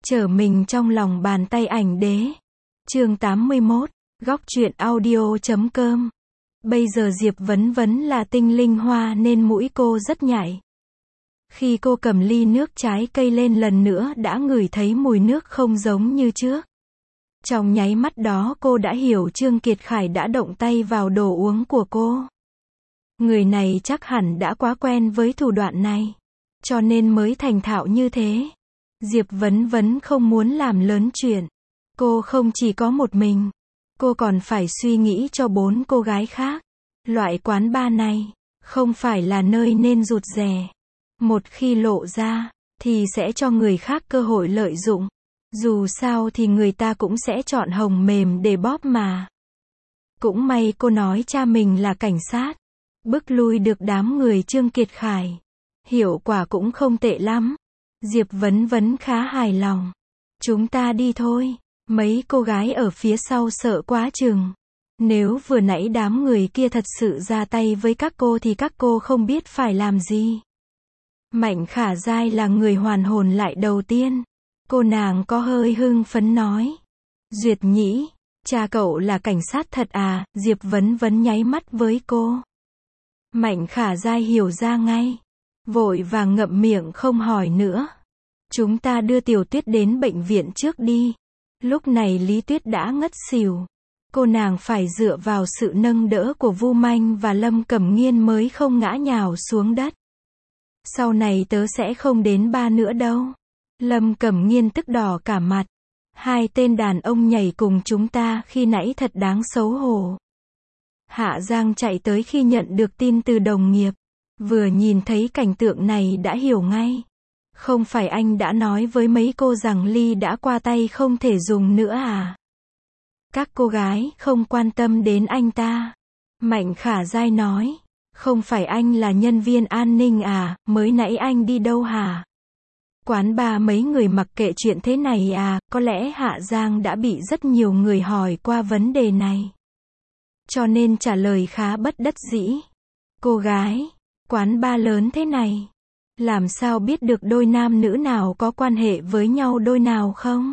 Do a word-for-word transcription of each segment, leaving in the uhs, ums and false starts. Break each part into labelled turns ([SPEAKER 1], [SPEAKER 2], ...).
[SPEAKER 1] Trở mình trong lòng bàn tay ảnh đế. Chương tám mươi mốt, góc truyện audio chấm com. Bây giờ Diệp Vấn Vấn là tinh linh hoa nên mũi cô rất nhạy. Khi cô cầm ly nước trái cây lên lần nữa đã ngửi thấy mùi nước không giống như trước. Trong nháy mắt đó cô đã hiểu Trương Kiệt Khải đã động tay vào đồ uống của cô. Người này chắc hẳn đã quá quen với thủ đoạn này, cho nên mới thành thạo như thế. Diệp Vấn Vấn không muốn làm lớn chuyện. Cô không chỉ có một mình, cô còn phải suy nghĩ cho bốn cô gái khác. Loại quán bar này không phải là nơi nên rụt rè. Một khi lộ ra thì sẽ cho người khác cơ hội lợi dụng. Dù sao thì người ta cũng sẽ chọn hồng mềm để bóp mà. Cũng may cô nói cha mình là cảnh sát, bức lui được đám người Trương Kiệt Khải. Hiệu quả cũng không tệ lắm. Diệp Vấn Vấn khá hài lòng. Chúng ta đi thôi. Mấy cô gái ở phía sau sợ quá chừng. Nếu vừa nãy đám người kia thật sự ra tay với các cô thì các cô không biết phải làm gì. Mạnh Khả Giai là người hoàn hồn lại đầu tiên. Cô nàng có hơi hưng phấn nói. Duyệt Nhĩ, cha cậu là cảnh sát thật à? Diệp Vấn Vấn nháy mắt với cô. Mạnh Khả Giai hiểu ra ngay. Vội vàng ngậm miệng không hỏi nữa. Chúng ta đưa Tiểu Tuyết đến bệnh viện trước đi. Lúc này Lý Tuyết đã ngất xỉu. Cô nàng phải dựa vào sự nâng đỡ của Vu Manh và Lâm Cẩm Nghiên mới không ngã nhào xuống đất. Sau này tớ sẽ không đến ba nữa đâu. Lâm Cẩm Nghiên tức đỏ cả mặt. Hai tên đàn ông nhảy cùng chúng ta khi nãy thật đáng xấu hổ. Hạ Giang chạy tới khi nhận được tin từ đồng nghiệp. Vừa nhìn thấy cảnh tượng này đã hiểu ngay. Không phải anh đã nói với mấy cô rằng ly đã qua tay không thể dùng nữa à? Các cô gái không quan tâm đến anh ta. Mạnh Khả Giai nói. Không phải anh là nhân viên an ninh à? Mới nãy anh đi đâu hả? Quán bar mấy người mặc kệ chuyện thế này à? Có lẽ Hạ Giang đã bị rất nhiều người hỏi qua vấn đề này, cho nên trả lời khá bất đắc dĩ. Cô gái, quán bar lớn thế này, làm sao biết được đôi nam nữ nào có quan hệ với nhau đôi nào không?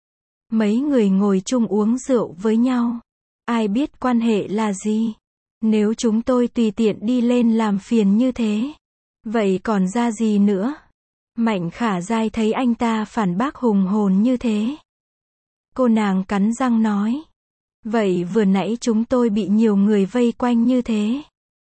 [SPEAKER 1] Mấy người ngồi chung uống rượu với nhau, ai biết quan hệ là gì? Nếu chúng tôi tùy tiện đi lên làm phiền như thế, vậy còn ra gì nữa? Mạnh Khả Giai thấy anh ta phản bác hùng hồn như thế. Cô nàng cắn răng nói. Vậy vừa nãy chúng tôi bị nhiều người vây quanh như thế.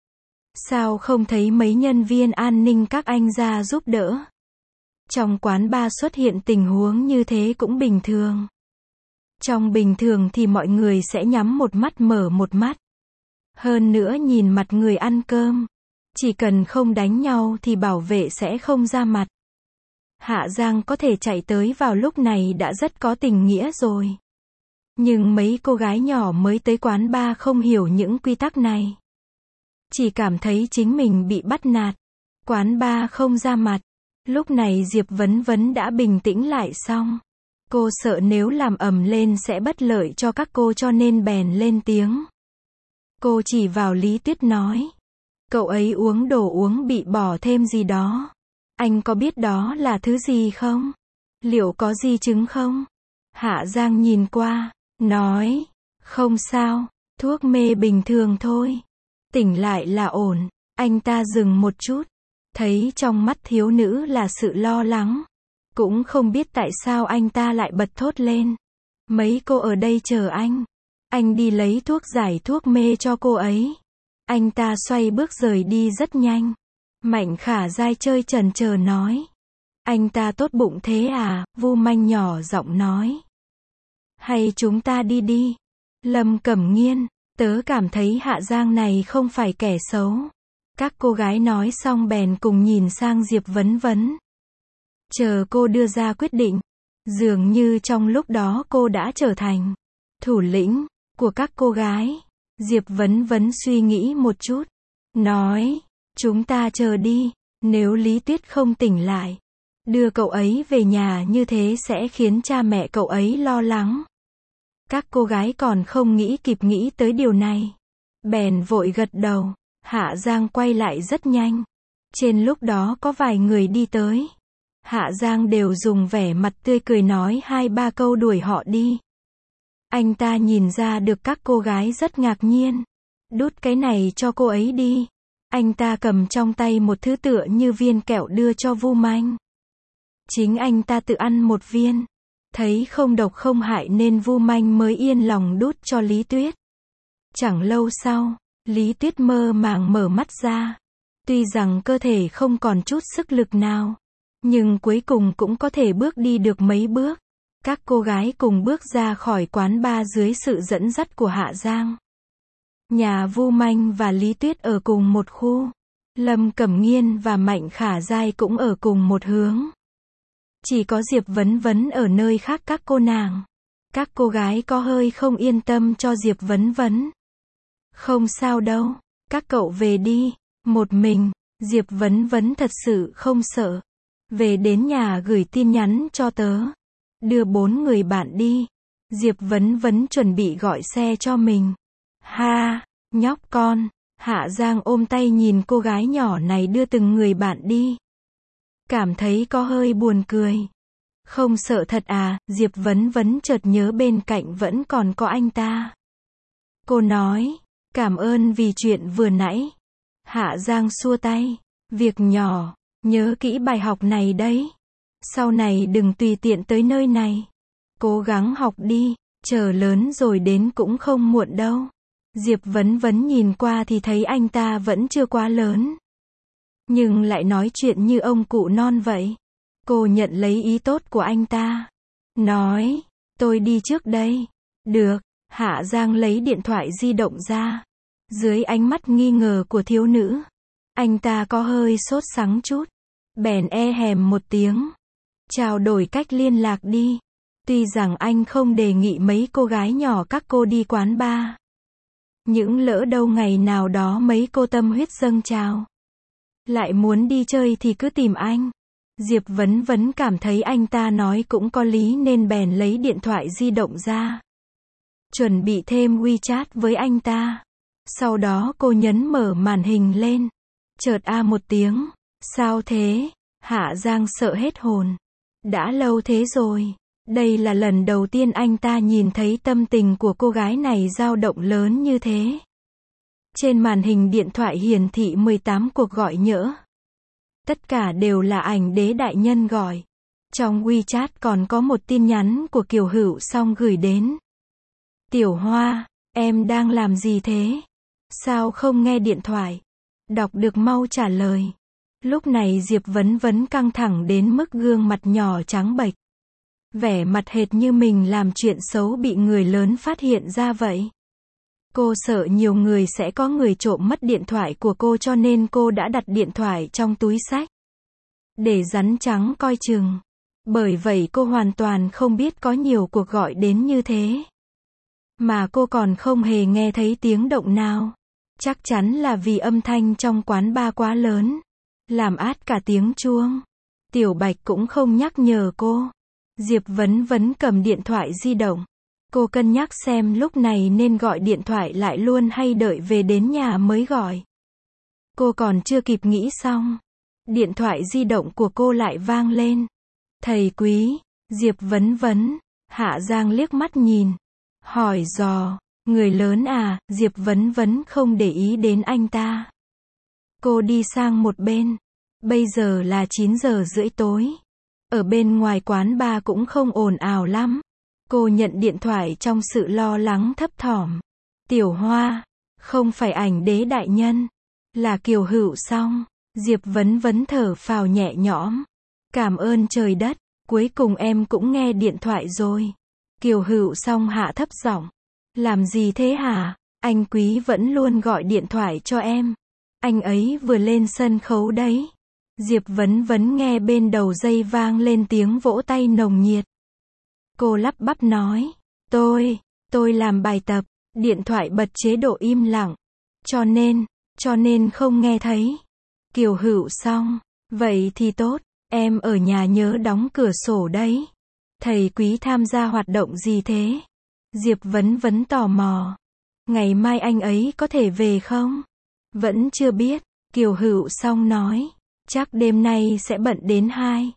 [SPEAKER 1] Sao không thấy mấy nhân viên an ninh các anh ra giúp đỡ? Trong quán bar xuất hiện tình huống như thế cũng bình thường. Trong bình thường thì mọi người sẽ nhắm một mắt mở một mắt. Hơn nữa nhìn mặt người ăn cơm. Chỉ cần không đánh nhau thì bảo vệ sẽ không ra mặt. Hạ Giang có thể chạy tới vào lúc này đã rất có tình nghĩa rồi. Nhưng mấy cô gái nhỏ mới tới quán bar không hiểu những quy tắc này. Chỉ cảm thấy chính mình bị bắt nạt. Quán bar không ra mặt. Lúc này Diệp Vấn Vấn đã bình tĩnh lại xong. Cô sợ nếu làm ầm lên sẽ bất lợi cho các cô cho nên bèn lên tiếng. Cô chỉ vào Lý Tuyết nói. Cậu ấy uống đồ uống bị bỏ thêm gì đó. Anh có biết đó là thứ gì không? Liệu có di chứng không? Hạ Giang nhìn qua, nói. Không sao, thuốc mê bình thường thôi. Tỉnh lại là ổn. Anh ta dừng một chút. Thấy trong mắt thiếu nữ là sự lo lắng. Cũng không biết tại sao anh ta lại bật thốt lên. Mấy cô ở đây chờ anh. Anh đi lấy thuốc giải thuốc mê cho cô ấy. Anh ta xoay bước rời đi rất nhanh. Mạnh Khả Giai chơi chần chờ nói. Anh ta tốt bụng thế à? Vu Manh nhỏ giọng nói. Hay chúng ta đi đi. Lâm Cẩm Nghiên, tớ cảm thấy Hạ Giang này không phải kẻ xấu. Các cô gái nói xong bèn cùng nhìn sang Diệp Vấn Vấn. Chờ cô đưa ra quyết định. Dường như trong lúc đó cô đã trở thành thủ lĩnh của các cô gái. Diệp Vấn Vấn suy nghĩ một chút. Nói. Chúng ta chờ đi. Nếu Lý Tuyết không tỉnh lại, đưa cậu ấy về nhà như thế sẽ khiến cha mẹ cậu ấy lo lắng. Các cô gái còn không nghĩ kịp nghĩ tới điều này. Bèn vội gật đầu. Hạ Giang quay lại rất nhanh. Trên lúc đó có vài người đi tới. Hạ Giang đều dùng vẻ mặt tươi cười nói hai ba câu đuổi họ đi. Anh ta nhìn ra được các cô gái rất ngạc nhiên. Đút cái này cho cô ấy đi. Anh ta cầm trong tay một thứ tựa như viên kẹo đưa cho Vu Manh. Chính anh ta tự ăn một viên. Thấy không độc không hại nên Vu Manh mới yên lòng đút cho Lý Tuyết. Chẳng lâu sau, Lý Tuyết mơ màng mở mắt ra. Tuy rằng cơ thể không còn chút sức lực nào, nhưng cuối cùng cũng có thể bước đi được mấy bước. Các cô gái cùng bước ra khỏi quán bar dưới sự dẫn dắt của Hạ Giang. Nhà Vu Manh và Lý Tuyết ở cùng một khu. Lâm Cẩm Nghiên và Mạnh Khả Giai cũng ở cùng một hướng. Chỉ có Diệp Vấn Vấn ở nơi khác các cô nàng. Các cô gái có hơi không yên tâm cho Diệp Vấn Vấn. Không sao đâu, các cậu về đi. Một mình, Diệp Vấn Vấn thật sự không sợ. Về đến nhà gửi tin nhắn cho tớ. Đưa bốn người bạn đi. Diệp Vấn Vấn chuẩn bị gọi xe cho mình. Ha, nhóc con. Hạ Giang ôm tay nhìn cô gái nhỏ này đưa từng người bạn đi. Cảm thấy có hơi buồn cười. Không sợ thật à, Diệp Vấn Vấn chợt nhớ bên cạnh vẫn còn có anh ta. Cô nói, cảm ơn vì chuyện vừa nãy. Hạ Giang xua tay, việc nhỏ, nhớ kỹ bài học này đấy. Sau này đừng tùy tiện tới nơi này. Cố gắng học đi, chờ lớn rồi đến cũng không muộn đâu. Diệp Vấn Vấn nhìn qua thì thấy anh ta vẫn chưa quá lớn. Nhưng lại nói chuyện như ông cụ non vậy. Cô nhận lấy ý tốt của anh ta. Nói, tôi đi trước đây. Được, Hạ Giang lấy điện thoại di động ra. Dưới ánh mắt nghi ngờ của thiếu nữ, anh ta có hơi sốt sắng chút. Bèn e hèm một tiếng. Trao đổi cách liên lạc đi. Tuy rằng anh không đề nghị mấy cô gái nhỏ các cô đi quán bar. Những lỡ đâu ngày nào đó mấy cô tâm huyết dâng trào. Lại muốn đi chơi thì cứ tìm anh. Diệp Vấn Vấn cảm thấy anh ta nói cũng có lý nên bèn lấy điện thoại di động ra. Chuẩn bị thêm WeChat với anh ta. Sau đó cô nhấn mở màn hình lên. Chợt a một tiếng. Sao thế? Hạ Giang sợ hết hồn. Đã lâu thế rồi. Đây là lần đầu tiên anh ta nhìn thấy tâm tình của cô gái này dao động lớn như thế. Trên màn hình điện thoại hiển thị mười tám cuộc gọi nhỡ. Tất cả đều là ảnh Đế đại nhân gọi. Trong WeChat còn có một tin nhắn của Kiều Hữu Song gửi đến. Tiểu Hoa, em đang làm gì thế? Sao không nghe điện thoại? Đọc được mau trả lời. Lúc này Diệp Vấn Vấn căng thẳng đến mức gương mặt nhỏ trắng bệch. Vẻ mặt hệt như mình làm chuyện xấu bị người lớn phát hiện ra vậy. Cô sợ nhiều người sẽ có người trộm mất điện thoại của cô cho nên cô đã đặt điện thoại trong túi xách. Để rắn trắng coi chừng. Bởi vậy cô hoàn toàn không biết có nhiều cuộc gọi đến như thế. Mà cô còn không hề nghe thấy tiếng động nào. Chắc chắn là vì âm thanh trong quán bar quá lớn. Làm át cả tiếng chuông. Tiểu Bạch cũng không nhắc nhở cô. Diệp Vấn Vấn cầm điện thoại di động. Cô cân nhắc xem lúc này nên gọi điện thoại lại luôn hay đợi về đến nhà mới gọi. Cô còn chưa kịp nghĩ xong. Điện thoại di động của cô lại vang lên. Thầy Quý, Diệp Vấn Vấn. Hạ Giang liếc mắt nhìn. Hỏi dò, người lớn à, Diệp Vấn Vấn không để ý đến anh ta. Cô đi sang một bên. Bây giờ là chín giờ rưỡi tối. Ở bên ngoài quán bar cũng không ồn ào lắm. Cô nhận điện thoại trong sự lo lắng thấp thỏm. Tiểu Hoa, không phải ảnh Đế đại nhân, là Kiều Hữu Song. Diệp Vấn Vấn thở phào nhẹ nhõm. Cảm ơn trời đất, cuối cùng em cũng nghe điện thoại rồi. Kiều Hữu Song hạ thấp giọng. Làm gì thế hả? Anh Quý vẫn luôn gọi điện thoại cho em. Anh ấy vừa lên sân khấu đấy. Diệp Vấn Vấn nghe bên đầu dây vang lên tiếng vỗ tay nồng nhiệt. Cô lắp bắp nói. Tôi, tôi làm bài tập. Điện thoại bật chế độ im lặng. Cho nên, cho nên không nghe thấy. Kiều Hữu Song. Vậy thì tốt, em ở nhà nhớ đóng cửa sổ đấy. Thầy Quý tham gia hoạt động gì thế? Diệp Vấn Vấn tò mò. Ngày mai anh ấy có thể về không? Vẫn chưa biết, Kiều Hữu Song nói. Chắc đêm nay sẽ bận đến hai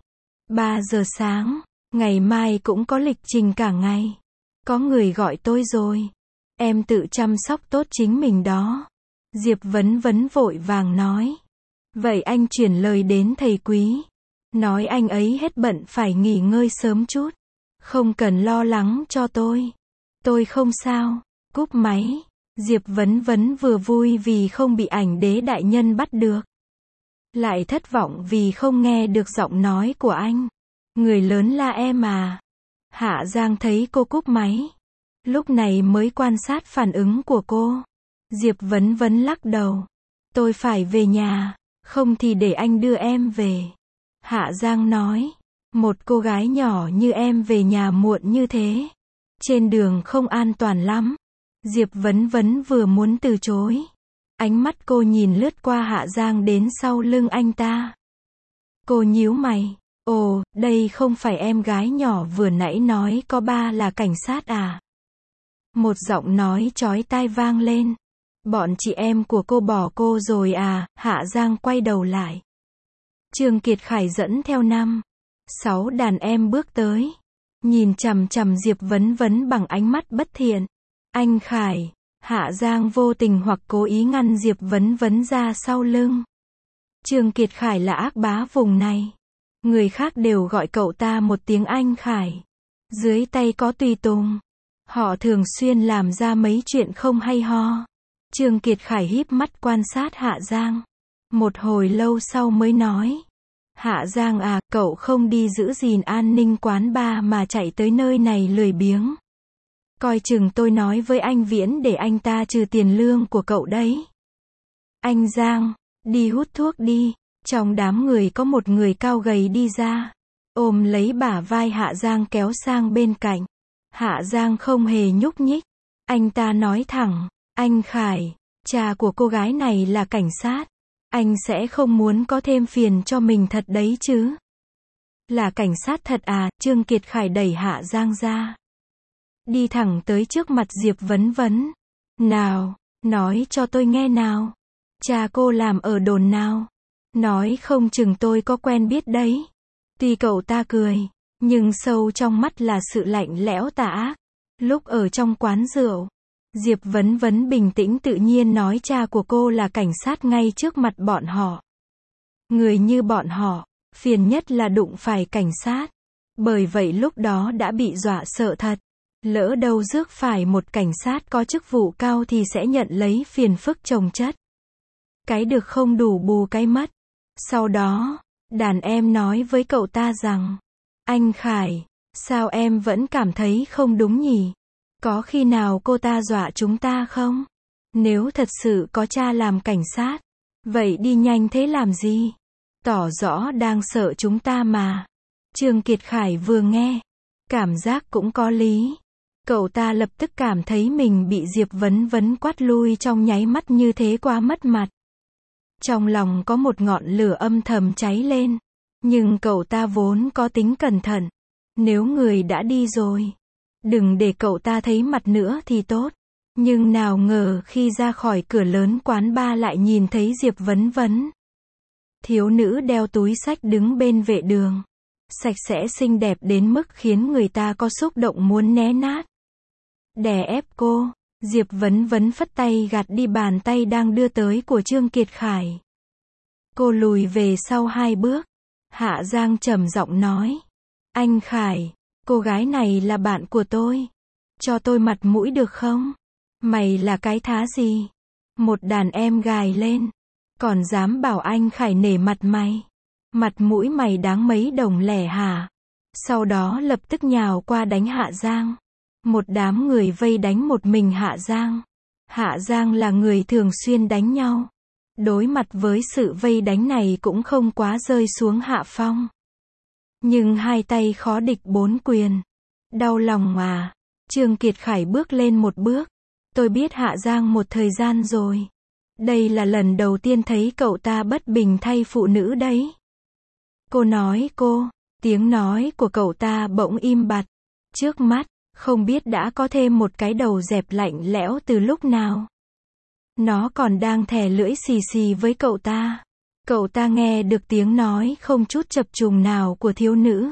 [SPEAKER 1] ba giờ sáng, ngày mai cũng có lịch trình cả ngày. Có người gọi tôi rồi. Em tự chăm sóc tốt chính mình đó. Diệp Vấn Vấn vội vàng nói. Vậy anh chuyển lời đến thầy Quý. Nói anh ấy hết bận phải nghỉ ngơi sớm chút. Không cần lo lắng cho tôi. Tôi không sao. Cúp máy. Diệp Vấn Vấn vừa vui vì không bị ảnh đế đại nhân bắt được. Lại thất vọng vì không nghe được giọng nói của anh. Người lớn là em à. Hạ Giang thấy cô cúp máy. Lúc này mới quan sát phản ứng của cô. Diệp Vấn Vấn lắc đầu. Tôi phải về nhà, không thì để anh đưa em về. Hạ Giang nói. Một cô gái nhỏ như em về nhà muộn như thế. Trên đường không an toàn lắm. Diệp Vấn Vấn vừa muốn từ chối. Ánh mắt cô nhìn lướt qua Hạ Giang đến sau lưng anh ta. Cô nhíu mày. Ồ, đây không phải em gái nhỏ vừa nãy nói có ba là cảnh sát à? Một giọng nói chói tai vang lên. Bọn chị em của cô bỏ cô rồi à? Hạ Giang quay đầu lại. Trương Kiệt Khải dẫn theo năm, sáu đàn em bước tới. Nhìn chằm chằm Diệp Vấn Vấn bằng ánh mắt bất thiện. Anh Khải. Hạ Giang vô tình hoặc cố ý ngăn Diệp Vấn Vấn ra sau lưng. Trương Kiệt Khải là ác bá vùng này. Người khác đều gọi cậu ta một tiếng anh Khải. Dưới tay có tùy tùng. Họ thường xuyên làm ra mấy chuyện không hay ho. Trương Kiệt Khải híp mắt quan sát Hạ Giang. Một hồi lâu sau mới nói. Hạ Giang à, cậu không đi giữ gìn an ninh quán bar mà chạy tới nơi này lười biếng. Coi chừng tôi nói với anh Viễn để anh ta trừ tiền lương của cậu đấy. Anh Giang, đi hút thuốc đi. Trong đám người có một người cao gầy đi ra. Ôm lấy bả vai Hạ Giang kéo sang bên cạnh. Hạ Giang không hề nhúc nhích. Anh ta nói thẳng. Anh Khải, cha của cô gái này là cảnh sát. Anh sẽ không muốn có thêm phiền cho mình thật đấy chứ. Là cảnh sát thật à? Trương Kiệt Khải đẩy Hạ Giang ra. Đi thẳng tới trước mặt Diệp Vấn Vấn. Nào, nói cho tôi nghe nào. Cha cô làm ở đồn nào? Nói không chừng tôi có quen biết đấy. Tuy cậu ta cười, nhưng sâu trong mắt là sự lạnh lẽo tà ác. Lúc ở trong quán rượu, Diệp Vấn Vấn bình tĩnh tự nhiên nói cha của cô là cảnh sát ngay trước mặt bọn họ. Người như bọn họ, phiền nhất là đụng phải cảnh sát. Bởi vậy lúc đó đã bị dọa sợ thật. Lỡ đâu rước phải một cảnh sát có chức vụ cao thì sẽ nhận lấy phiền phức chồng chất. Cái được không đủ bù cái mất. Sau đó, đàn em nói với cậu ta rằng, anh Khải, sao em vẫn cảm thấy không đúng nhỉ? Có khi nào cô ta dọa chúng ta không? Nếu thật sự có cha làm cảnh sát, vậy đi nhanh thế làm gì? Tỏ rõ đang sợ chúng ta mà. Trương Kiệt Khải vừa nghe, cảm giác cũng có lý. Cậu ta lập tức cảm thấy mình bị Diệp Vấn Vấn quát lui trong nháy mắt như thế quá mất mặt. Trong lòng có một ngọn lửa âm thầm cháy lên. Nhưng cậu ta vốn có tính cẩn thận. Nếu người đã đi rồi, đừng để cậu ta thấy mặt nữa thì tốt. Nhưng nào ngờ khi ra khỏi cửa lớn quán bar lại nhìn thấy Diệp Vấn Vấn. Thiếu nữ đeo túi xách đứng bên vệ đường. Sạch sẽ xinh đẹp đến mức khiến người ta có xúc động muốn né nát. Đè ép cô, Diệp Vấn Vấn phất tay gạt đi bàn tay đang đưa tới của Trương Kiệt Khải. Cô lùi về sau hai bước. Hạ Giang trầm giọng nói. Anh Khải, cô gái này là bạn của tôi. Cho tôi mặt mũi được không? Mày là cái thá gì? Một đàn em gài lên. Còn dám bảo anh Khải nể mặt mày. Mặt mũi mày đáng mấy đồng lẻ hả? Sau đó lập tức nhào qua đánh Hạ Giang. Một đám người vây đánh một mình Hạ Giang. Hạ Giang là người thường xuyên đánh nhau. Đối mặt với sự vây đánh này cũng không quá rơi xuống hạ phong. Nhưng hai tay khó địch bốn quyền. Đau lòng à? Trương Kiệt Khải bước lên một bước. Tôi biết Hạ Giang một thời gian rồi. Đây là lần đầu tiên thấy cậu ta bất bình thay phụ nữ đấy. Cô nói cô, tiếng nói của cậu ta bỗng im bặt. Trước mắt, không biết đã có thêm một cái đầu dẹp lạnh lẽo từ lúc nào. Nó còn đang thè lưỡi xì xì với cậu ta. Cậu ta nghe được tiếng nói không chút chập trùng nào của thiếu nữ.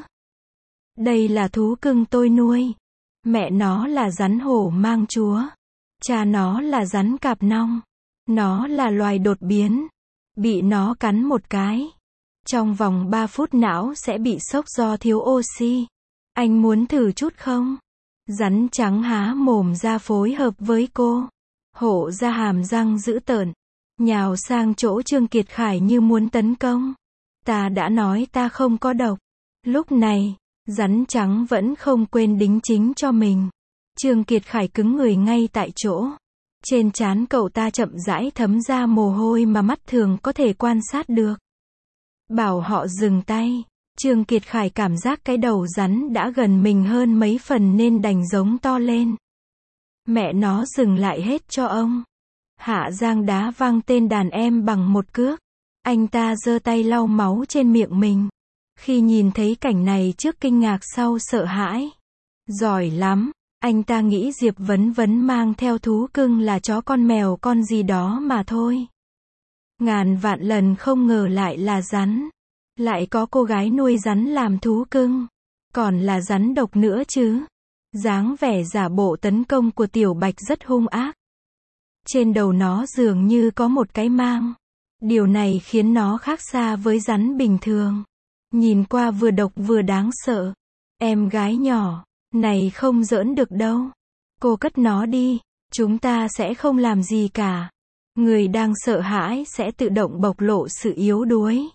[SPEAKER 1] Đây là thú cưng tôi nuôi. Mẹ nó là rắn hổ mang chúa. Cha nó là rắn cạp nong. Nó là loài đột biến. Bị nó cắn một cái. Trong vòng ba phút não sẽ bị sốc do thiếu oxy. Anh muốn thử chút không? Rắn trắng há mồm ra phối hợp với cô. Hổ ra hàm răng dữ tợn. Nhào sang chỗ Trương Kiệt Khải như muốn tấn công. Ta đã nói ta không có độc. Lúc này, rắn trắng vẫn không quên đính chính cho mình. Trương Kiệt Khải cứng người ngay tại chỗ. Trên trán cậu ta chậm rãi thấm ra mồ hôi mà mắt thường có thể quan sát được. Bảo họ dừng tay. Trương Kiệt Khải cảm giác cái đầu rắn đã gần mình hơn mấy phần nên đành giống to lên. Mẹ nó dừng lại hết cho ông. Hạ Giang đá văng tên đàn em bằng một cước. Anh ta giơ tay lau máu trên miệng mình. Khi nhìn thấy cảnh này trước kinh ngạc sau sợ hãi. Giỏi lắm. Anh ta nghĩ Diệp Vấn Vấn mang theo thú cưng là chó con mèo con gì đó mà thôi. Ngàn vạn lần không ngờ lại là rắn. Lại có cô gái nuôi rắn làm thú cưng. Còn là rắn độc nữa chứ. Dáng vẻ giả bộ tấn công của Tiểu Bạch rất hung ác. Trên đầu nó dường như có một cái mang. Điều này khiến nó khác xa với rắn bình thường. Nhìn qua vừa độc vừa đáng sợ. Em gái nhỏ, này không giỡn được đâu. Cô cất nó đi, chúng ta sẽ không làm gì cả. Người đang sợ hãi sẽ tự động bộc lộ sự yếu đuối.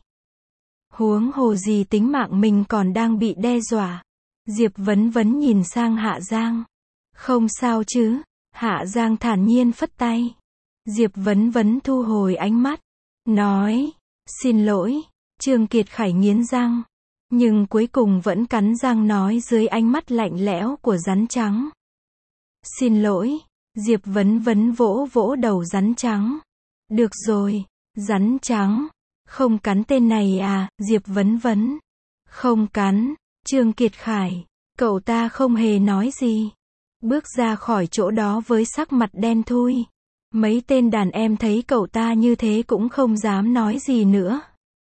[SPEAKER 1] Huống hồ gì tính mạng mình còn đang bị đe dọa. Diệp Vấn Vấn nhìn sang Hạ Giang. Không sao chứ? Hạ Giang thản nhiên phất tay. Diệp Vấn Vấn thu hồi ánh mắt. Nói, xin lỗi. Trương Kiệt Khải nghiến răng. Nhưng cuối cùng vẫn cắn răng nói dưới ánh mắt lạnh lẽo của rắn trắng. Xin lỗi. Diệp Vấn Vấn vỗ vỗ đầu rắn trắng. Được rồi, rắn trắng. Không cắn tên này à, Diệp Vấn Vấn. Không cắn. Trương Kiệt Khải. Cậu ta không hề nói gì. Bước ra khỏi chỗ đó với sắc mặt đen thui. Mấy tên đàn em thấy cậu ta như thế cũng không dám nói gì nữa.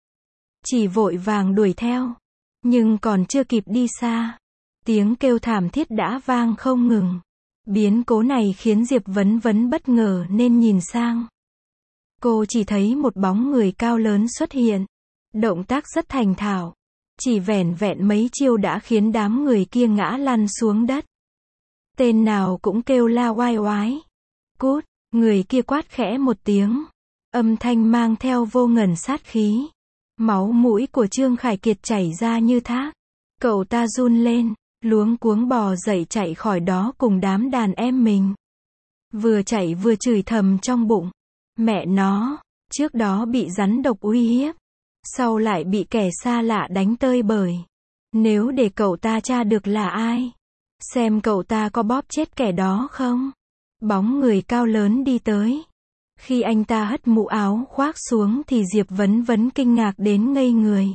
[SPEAKER 1] Chỉ vội vàng đuổi theo. Nhưng còn chưa kịp đi xa. Tiếng kêu thảm thiết đã vang không ngừng. Biến cố này khiến Diệp Vấn Vấn bất ngờ nên nhìn sang. Cô chỉ thấy một bóng người cao lớn xuất hiện. Động tác rất thành thạo. Chỉ vẻn vẹn mấy chiêu đã khiến đám người kia ngã lăn xuống đất. Tên nào cũng kêu la oai oái. Cút, người kia quát khẽ một tiếng. Âm thanh mang theo vô ngần sát khí. Máu mũi của Trương Khải Kiệt chảy ra như thác. Cậu ta run lên, luống cuống bò dậy chạy khỏi đó cùng đám đàn em mình. Vừa chạy vừa chửi thầm trong bụng. Mẹ nó, trước đó bị rắn độc uy hiếp. Sau lại bị kẻ xa lạ đánh tơi bời. Nếu để cậu ta tra được là ai. Xem cậu ta có bóp chết kẻ đó không. Bóng người cao lớn đi tới. Khi anh ta hất mũ áo khoác xuống thì Diệp Vấn Vấn kinh ngạc đến ngây người.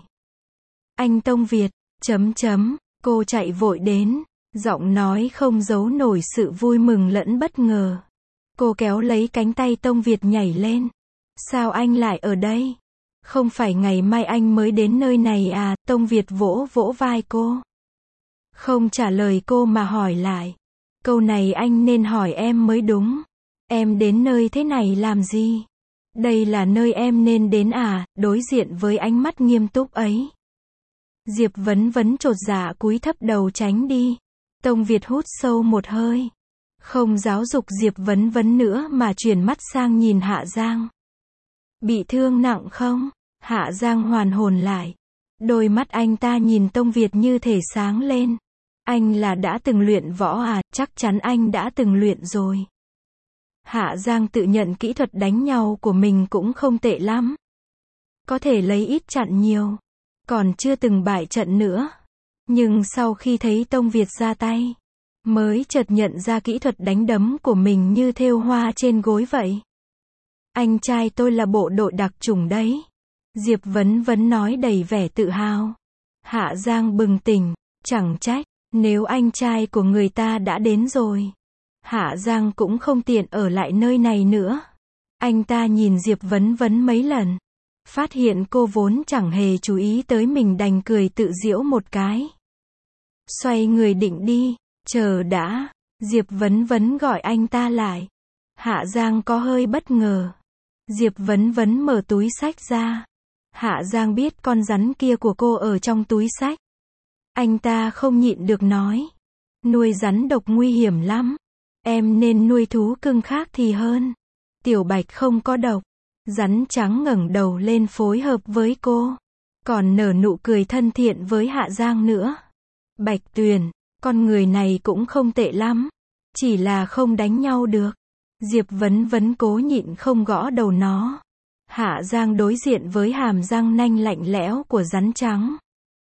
[SPEAKER 1] Anh Tông Việt, chấm chấm, cô chạy vội đến. Giọng nói không giấu nổi sự vui mừng lẫn bất ngờ. Cô kéo lấy cánh tay Tông Việt nhảy lên. Sao anh lại ở đây? Không phải ngày mai anh mới đến nơi này à? Tông Việt vỗ vỗ vai cô. Không trả lời cô mà hỏi lại. Câu này anh nên hỏi em mới đúng. Em đến nơi thế này làm gì? Đây là nơi em nên đến à? Đối diện với ánh mắt nghiêm túc ấy. Diệp Vấn Vấn chột dạ cúi thấp đầu tránh đi. Tông Việt hút sâu một hơi. Không giáo dục Diệp Vấn Vấn nữa mà chuyển mắt sang nhìn Hạ Giang. Bị thương nặng không? Hạ Giang hoàn hồn lại. Đôi mắt anh ta nhìn Tông Việt như thể sáng lên. Anh là đã từng luyện võ à? Chắc chắn anh đã từng luyện rồi. Hạ Giang tự nhận kỹ thuật đánh nhau của mình cũng không tệ lắm. Có thể lấy ít chặn nhiều. Còn chưa từng bại trận nữa. Nhưng sau khi thấy Tông Việt ra tay, mới chợt nhận ra kỹ thuật đánh đấm của mình như thêu hoa trên gối vậy. Anh trai tôi là bộ đội đặc chủng đấy. Diệp Vấn Vấn nói đầy vẻ tự hào. Hạ Giang bừng tỉnh. Chẳng trách, nếu anh trai của người ta đã đến rồi. Hạ Giang cũng không tiện ở lại nơi này nữa. Anh ta nhìn Diệp Vấn Vấn mấy lần. Phát hiện cô vốn chẳng hề chú ý tới mình đành cười tự giễu một cái. Xoay người định đi, chờ đã, Diệp Vấn Vấn gọi anh ta lại. Hạ Giang có hơi bất ngờ. Diệp Vấn Vấn mở túi xách ra. Hạ Giang biết con rắn kia của cô ở trong túi xách. Anh ta không nhịn được nói. Nuôi rắn độc nguy hiểm lắm. Em nên nuôi thú cưng khác thì hơn. Tiểu Bạch không có độc. Rắn trắng ngẩng đầu lên phối hợp với cô. Còn nở nụ cười thân thiện với Hạ Giang nữa. Bạch Tuyền, con người này cũng không tệ lắm. Chỉ là không đánh nhau được. Diệp Vấn Vấn cố nhịn không gõ đầu nó. Hạ Giang đối diện với hàm răng nanh lạnh lẽo của rắn trắng.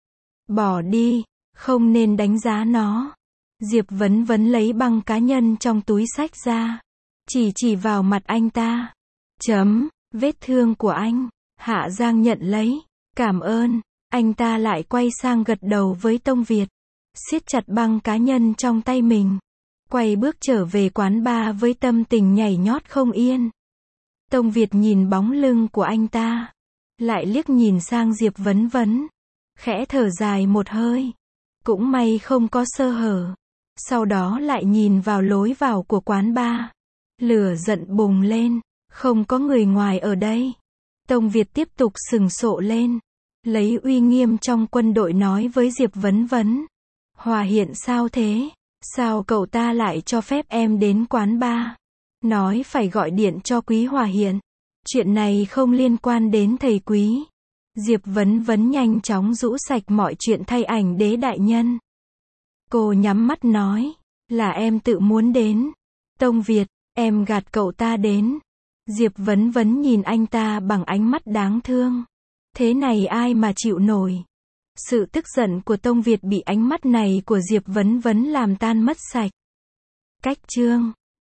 [SPEAKER 1] Bỏ đi, không nên đánh giá nó. Diệp Vấn Vấn lấy băng cá nhân trong túi xách ra. Chỉ chỉ vào mặt anh ta. Chấm, vết thương của anh. Hạ Giang nhận lấy. Cảm ơn. Anh ta lại quay sang gật đầu với Tông Việt. Siết chặt băng cá nhân trong tay mình. Quay bước trở về quán bar với tâm tình nhảy nhót không yên. Tông Việt nhìn bóng lưng của anh ta. Lại liếc nhìn sang Diệp Vấn Vấn. Khẽ thở dài một hơi. Cũng may không có sơ hở. Sau đó lại nhìn vào lối vào của quán bar. Lửa giận bùng lên. Không có người ngoài ở đây. Tông Việt tiếp tục sừng sộ lên. Lấy uy nghiêm trong quân đội nói với Diệp Vấn Vấn. Hòa Hiện sao thế? Sao cậu ta lại cho phép em đến quán bar? Nói phải gọi điện cho Quý Hòa Hiện. Chuyện này không liên quan đến thầy Quý. Diệp Vấn Vấn nhanh chóng rũ sạch mọi chuyện thay ảnh đế đại nhân. Cô nhắm mắt nói. Là em tự muốn đến. Tông Việt, em gạt cậu ta đến. Diệp Vấn Vấn nhìn anh ta bằng ánh mắt đáng thương. Thế này ai mà chịu nổi. Sự tức giận của Tông Việt bị ánh mắt này của Diệp Vấn Vấn làm tan mất sạch. Cách chương